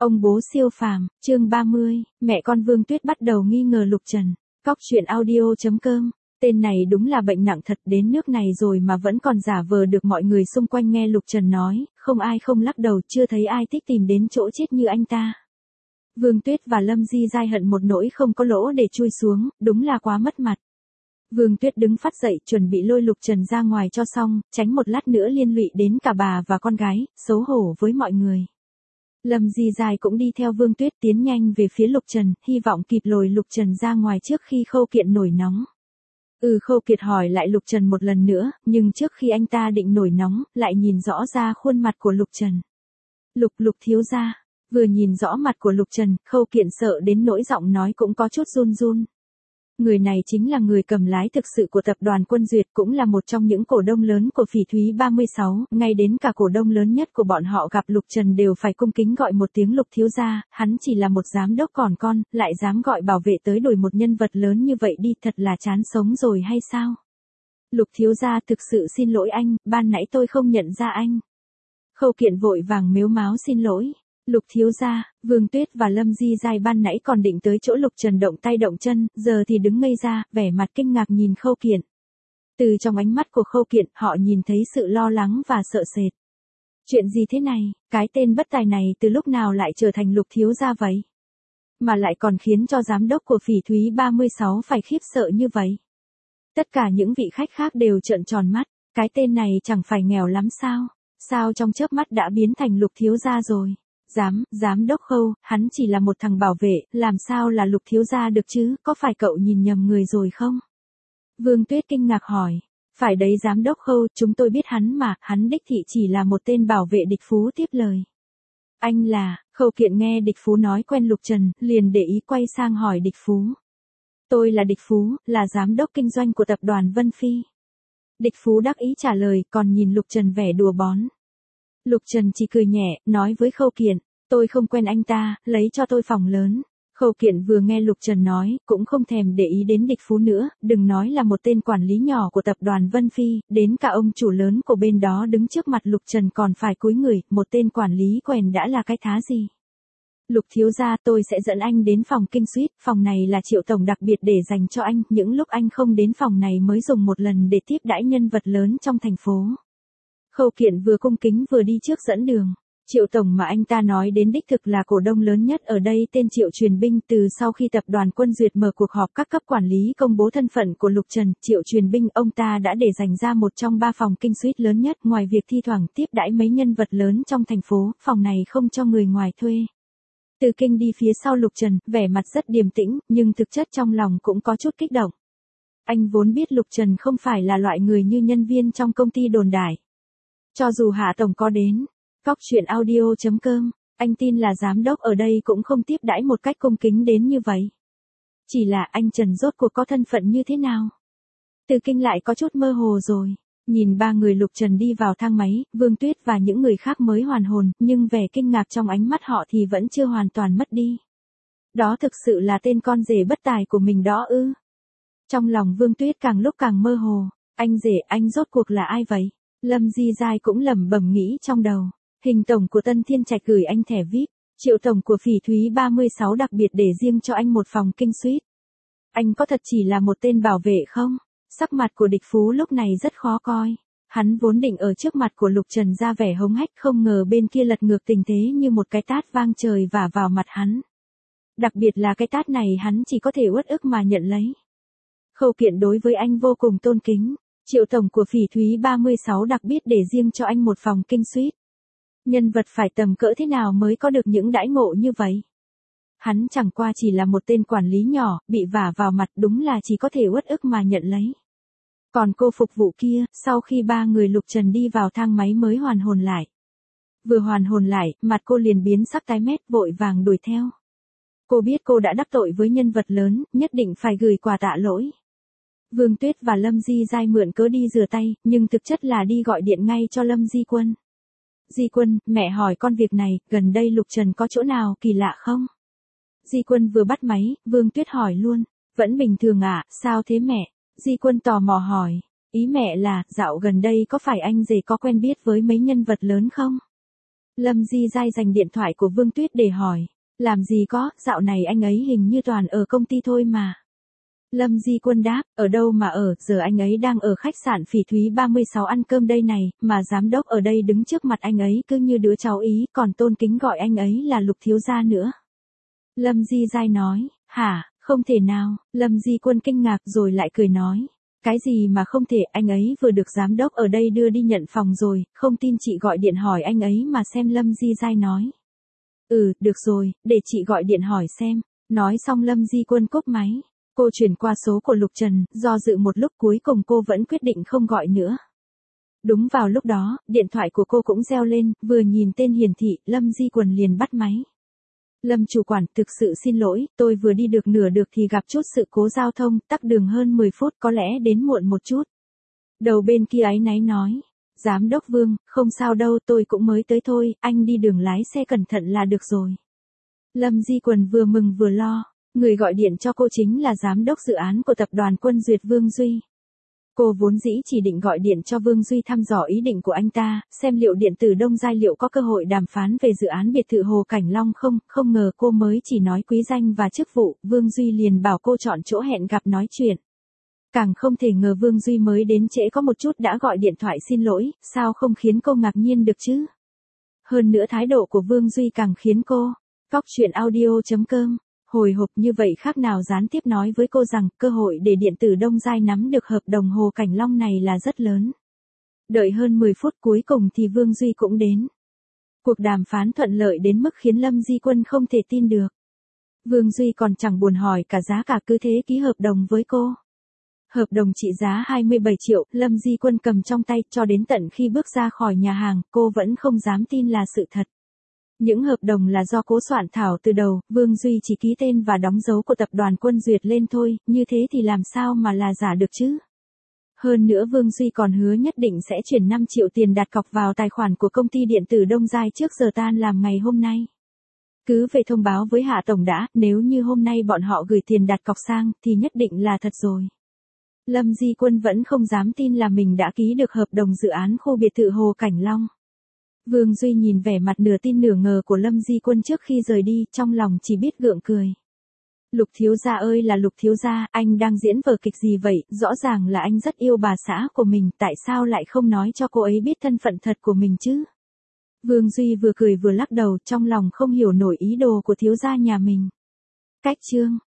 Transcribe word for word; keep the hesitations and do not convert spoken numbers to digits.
Ông bố siêu phàm, chương ba mươi, mẹ con Vương Tuyết bắt đầu nghi ngờ Lục Trần. Cóc truyện audio chấm com, tên này đúng là bệnh nặng thật, đến nước này rồi mà vẫn còn giả vờ được mọi người xung quanh nghe Lục Trần nói, không ai không lắc đầu, chưa thấy ai thích tìm đến chỗ chết như anh ta. Vương Tuyết và Lâm Di Giai hận một nỗi không có lỗ để chui xuống, đúng là quá mất mặt. Vương Tuyết đứng phát dậy chuẩn bị lôi Lục Trần ra ngoài cho xong, tránh một lát nữa liên lụy đến cả bà và con gái, xấu hổ với mọi người. Lâm Di Giai cũng đi theo Vương Tuyết tiến nhanh về phía Lục Trần, hy vọng kịp lôi Lục Trần ra ngoài trước khi Khâu Kiện nổi nóng. Ừ, Khâu Kiệt hỏi lại Lục Trần một lần nữa, nhưng trước khi anh ta định nổi nóng, lại nhìn rõ ra khuôn mặt của Lục Trần. Lục Lục thiếu gia, vừa nhìn rõ mặt của Lục Trần, Khâu Kiện sợ đến nỗi giọng nói cũng có chút run run. Người này chính là người cầm lái thực sự của tập đoàn Quân Duyệt, cũng là một trong những cổ đông lớn của Phỉ Thúy ba mươi sáu, ngay đến cả cổ đông lớn nhất của bọn họ gặp Lục Trần đều phải cung kính gọi một tiếng Lục thiếu gia, hắn chỉ là một giám đốc còn con, lại dám gọi bảo vệ tới đổi một nhân vật lớn như vậy đi, thật là chán sống rồi hay sao? Lục thiếu gia, thực sự xin lỗi anh, ban nãy tôi không nhận ra anh. Khâu Kiện vội vàng mếu máo xin lỗi. Lục thiếu gia, Vương Tuyết và Lâm Di Giai ban nãy còn định tới chỗ Lục Trần động tay động chân, giờ thì đứng ngây ra, vẻ mặt kinh ngạc nhìn Khâu Kiện. Từ trong ánh mắt của Khâu Kiện, họ nhìn thấy sự lo lắng và sợ sệt. Chuyện gì thế này, cái tên bất tài này từ lúc nào lại trở thành Lục thiếu gia vậy? Mà lại còn khiến cho giám đốc của Phỉ Thúy ba mươi sáu phải khiếp sợ như vậy. Tất cả những vị khách khác đều trợn tròn mắt, cái tên này chẳng phải nghèo lắm sao? Sao trong chớp mắt đã biến thành Lục thiếu gia rồi? Giám, giám đốc Khâu, hắn chỉ là một thằng bảo vệ, làm sao là Lục thiếu gia được chứ, có phải cậu nhìn nhầm người rồi không? Vương Tuyết kinh ngạc hỏi. Phải đấy giám đốc Khâu, chúng tôi biết hắn mà, hắn đích thị chỉ là một tên bảo vệ. Địch Phú tiếp lời. Anh là, Khâu Kiện nghe Địch Phú nói quen Lục Trần, liền để ý quay sang hỏi Địch Phú. Tôi là Địch Phú, là giám đốc kinh doanh của tập đoàn Vân Phi. Địch Phú đắc ý trả lời, còn nhìn Lục Trần vẻ đùa bón. Lục Trần chỉ cười nhẹ, nói với Khâu Kiện, tôi không quen anh ta, lấy cho tôi phòng lớn. Khâu Kiện vừa nghe Lục Trần nói, cũng không thèm để ý đến Địch Phú nữa, đừng nói là một tên quản lý nhỏ của tập đoàn Vân Phi, đến cả ông chủ lớn của bên đó đứng trước mặt Lục Trần còn phải cúi người, một tên quản lý quèn đã là cái thá gì. Lục thiếu gia, tôi sẽ dẫn anh đến phòng Kinh Suite, phòng này là Triệu tổng đặc biệt để dành cho anh, những lúc anh không đến phòng này mới dùng một lần để tiếp đãi nhân vật lớn trong thành phố. Khâu Kiện vừa cung kính vừa đi trước dẫn đường. Triệu tổng mà anh ta nói đến đích thực là cổ đông lớn nhất ở đây, tên Triệu Truyền Binh. Từ sau khi tập đoàn Quân Duyệt mở cuộc họp các cấp quản lý công bố thân phận của Lục Trần, Triệu Truyền Binh ông ta đã để dành ra một trong ba phòng Kinh Suite lớn nhất, ngoài việc thi thoảng tiếp đãi mấy nhân vật lớn trong thành phố, phòng này không cho người ngoài thuê. Từ Kinh đi phía sau Lục Trần, vẻ mặt rất điềm tĩnh, nhưng thực chất trong lòng cũng có chút kích động. Anh vốn biết Lục Trần không phải là loại người như nhân viên trong công ty đồn đại. Cho dù Hạ tổng có đến, cóc truyện audio chấm com, anh tin là giám đốc ở đây cũng không tiếp đãi một cách cung kính đến như vậy. Chỉ là anh Trần rốt cuộc có thân phận như thế nào? Từ Kinh lại có chút mơ hồ rồi. Nhìn ba người Lục Trần đi vào thang máy, Vương Tuyết và những người khác mới hoàn hồn, nhưng vẻ kinh ngạc trong ánh mắt họ thì vẫn chưa hoàn toàn mất đi. Đó thực sự là tên con rể bất tài của mình đó ư? Trong lòng Vương Tuyết càng lúc càng mơ hồ, anh rể anh rốt cuộc là ai vậy? Lâm Di Giai cũng lẩm bẩm nghĩ trong đầu. Hình tổng của Tân Thiên Trạch gửi anh thẻ vi ai pi, Triệu tổng của Phỉ Thúy ba mươi sáu đặc biệt để riêng cho anh một phòng Kinh Suite. Anh có thật chỉ là một tên bảo vệ không? Sắc mặt của Địch Phú lúc này rất khó coi. Hắn vốn định ở trước mặt của Lục Trần ra vẻ hống hách, không ngờ bên kia lật ngược tình thế như một cái tát vang trời vả vào mặt hắn. Đặc biệt là cái tát này hắn chỉ có thể uất ức mà nhận lấy. Khâu Kiện đối với anh vô cùng tôn kính. Triệu tổng của Phỉ Thúy ba mươi sáu đặc biệt để riêng cho anh một phòng Kinh Suite. Nhân vật phải tầm cỡ thế nào mới có được những đãi ngộ như vậy? Hắn chẳng qua chỉ là một tên quản lý nhỏ, bị vả vào mặt đúng là chỉ có thể uất ức mà nhận lấy. Còn cô phục vụ kia, sau khi ba người Lục Trần đi vào thang máy mới hoàn hồn lại. Vừa hoàn hồn lại, mặt cô liền biến sắc tái mét, vội vàng đuổi theo. Cô biết cô đã đắc tội với nhân vật lớn, nhất định phải gửi quà tạ lỗi. Vương Tuyết và Lâm Di Giai mượn cớ đi rửa tay, nhưng thực chất là đi gọi điện ngay cho Lâm Di Quân. Di Quân, mẹ hỏi con việc này, gần đây Lục Trần có chỗ nào kỳ lạ không? Di Quân vừa bắt máy, Vương Tuyết hỏi luôn. Vẫn bình thường ạ, à, sao thế mẹ? Di Quân tò mò hỏi. Ý mẹ là, dạo gần đây có phải anh rể có quen biết với mấy nhân vật lớn không? Lâm Di Giai giành điện thoại của Vương Tuyết để hỏi. Làm gì có, dạo này anh ấy hình như toàn ở công ty thôi mà. Lâm Di Quân đáp, ở đâu mà ở, giờ anh ấy đang ở khách sạn Phỉ Thúy ba mươi sáu ăn cơm đây này, mà giám đốc ở đây đứng trước mặt anh ấy cứ như đứa cháu ý, còn tôn kính gọi anh ấy là Lục thiếu gia nữa. Lâm Di Giai nói, hả, không thể nào, Lâm Di Quân kinh ngạc rồi lại cười nói. Cái gì mà không thể, anh ấy vừa được giám đốc ở đây đưa đi nhận phòng rồi, không tin chị gọi điện hỏi anh ấy mà xem. Lâm Di Giai nói. Ừ, được rồi, để chị gọi điện hỏi xem. Nói xong Lâm Di Quân cúp máy. Cô chuyển qua số của Lục Trần, do dự một lúc cuối cùng cô vẫn quyết định không gọi nữa. Đúng vào lúc đó, điện thoại của cô cũng reo lên, vừa nhìn tên hiển thị, Lâm Di Quân liền bắt máy. Lâm chủ quản, thực sự xin lỗi, tôi vừa đi được nửa được thì gặp chút sự cố giao thông, tắc đường hơn mười phút, có lẽ đến muộn một chút. Đầu bên kia áy náy nói. Giám đốc Vương, không sao đâu, tôi cũng mới tới thôi, anh đi đường lái xe cẩn thận là được rồi. Lâm Di Quân vừa mừng vừa lo. Người gọi điện cho cô chính là giám đốc dự án của tập đoàn Quân Duyệt Vương Duy. Cô vốn dĩ chỉ định gọi điện cho Vương Duy thăm dò ý định của anh ta, xem liệu điện tử Đông Giai liệu có cơ hội đàm phán về dự án biệt thự Hồ Cảnh Long không, không ngờ cô mới chỉ nói quý danh và chức vụ, Vương Duy liền bảo cô chọn chỗ hẹn gặp nói chuyện. Càng không thể ngờ Vương Duy mới đến trễ có một chút đã gọi điện thoại xin lỗi, sao không khiến cô ngạc nhiên được chứ? Hơn nữa thái độ của Vương Duy càng khiến cô, Cóc Truyện Audio chấm com, hồi hộp như vậy khác nào gián tiếp nói với cô rằng cơ hội để điện tử Đông Giai nắm được hợp đồng Hồ Cảnh Long này là rất lớn. Đợi hơn mười phút cuối cùng thì Vương Duy cũng đến. Cuộc đàm phán thuận lợi đến mức khiến Lâm Di Quân không thể tin được. Vương Duy còn chẳng buồn hỏi cả giá cả cứ thế ký hợp đồng với cô. Hợp đồng trị giá hai mươi bảy triệu, Lâm Di Quân cầm trong tay cho đến tận khi bước ra khỏi nhà hàng, cô vẫn không dám tin là sự thật. Những hợp đồng là do cố soạn thảo từ đầu, Vương Duy chỉ ký tên và đóng dấu của tập đoàn Quân Duyệt lên thôi, như thế thì làm sao mà là giả được chứ? Hơn nữa Vương Duy còn hứa nhất định sẽ chuyển năm triệu tiền đặt cọc vào tài khoản của công ty điện tử Đông Giai trước giờ tan làm ngày hôm nay. Cứ về thông báo với Hạ Tổng đã, nếu như hôm nay bọn họ gửi tiền đặt cọc sang, thì nhất định là thật rồi. Lâm Di Quân vẫn không dám tin là mình đã ký được hợp đồng dự án khu biệt thự Hồ Cảnh Long. Vương Duy nhìn vẻ mặt nửa tin nửa ngờ của Lâm Di Quân trước khi rời đi, trong lòng chỉ biết gượng cười. Lục thiếu gia ơi là Lục thiếu gia, anh đang diễn vở kịch gì vậy, rõ ràng là anh rất yêu bà xã của mình, tại sao lại không nói cho cô ấy biết thân phận thật của mình chứ? Vương Duy vừa cười vừa lắc đầu, trong lòng không hiểu nổi ý đồ của thiếu gia nhà mình. Cách chương